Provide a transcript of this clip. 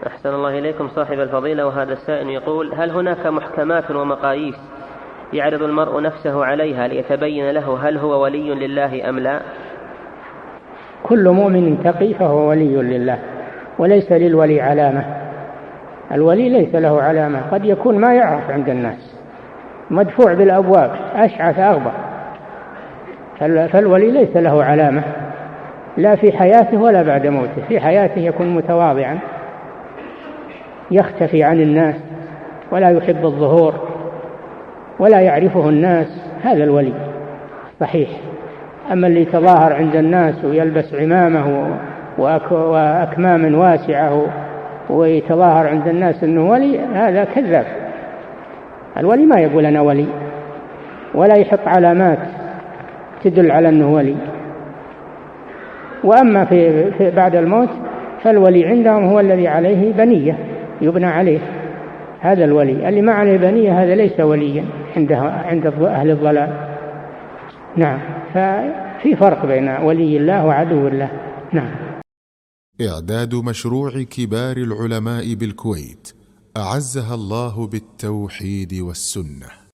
أحسن الله إليكم صاحب الفضيلة. وهذا السائل يقول: هل هناك محكمات ومقاييس يعرض المرء نفسه عليها ليتبين له هل هو ولي لله أم لا؟ كل مؤمن تقي فهو ولي لله، وليس للولي علامة. الولي ليس له علامة، قد يكون ما يعرف عند الناس، مدفوع بالأبواب، أشعث أغبر، فالولي ليس له علامة لا في حياته ولا بعد موته. في حياته يكون متواضعا يختفي عن الناس ولا يحب الظهور ولا يعرفه الناس، هذا الولي صحيح. أما اللي يتظاهر عند الناس ويلبس عمامه وأكمام واسعة ويتظاهر عند الناس أنه ولي، هذا كذاب. الولي ما يقول أنا ولي ولا يحط علامات تدل على أنه ولي. وأما في بعد الموت فالولي عندهم هو الذي عليه بنية يبنى عليه، هذا الولي. اللي ما عليه بنية هذا ليس وليا عند أهل الضلال. نعم، ففي فرق بين ولي الله وعدو الله. نعم. إعداد مشروع كبار العلماء بالكويت أعزها الله بالتوحيد والسنة.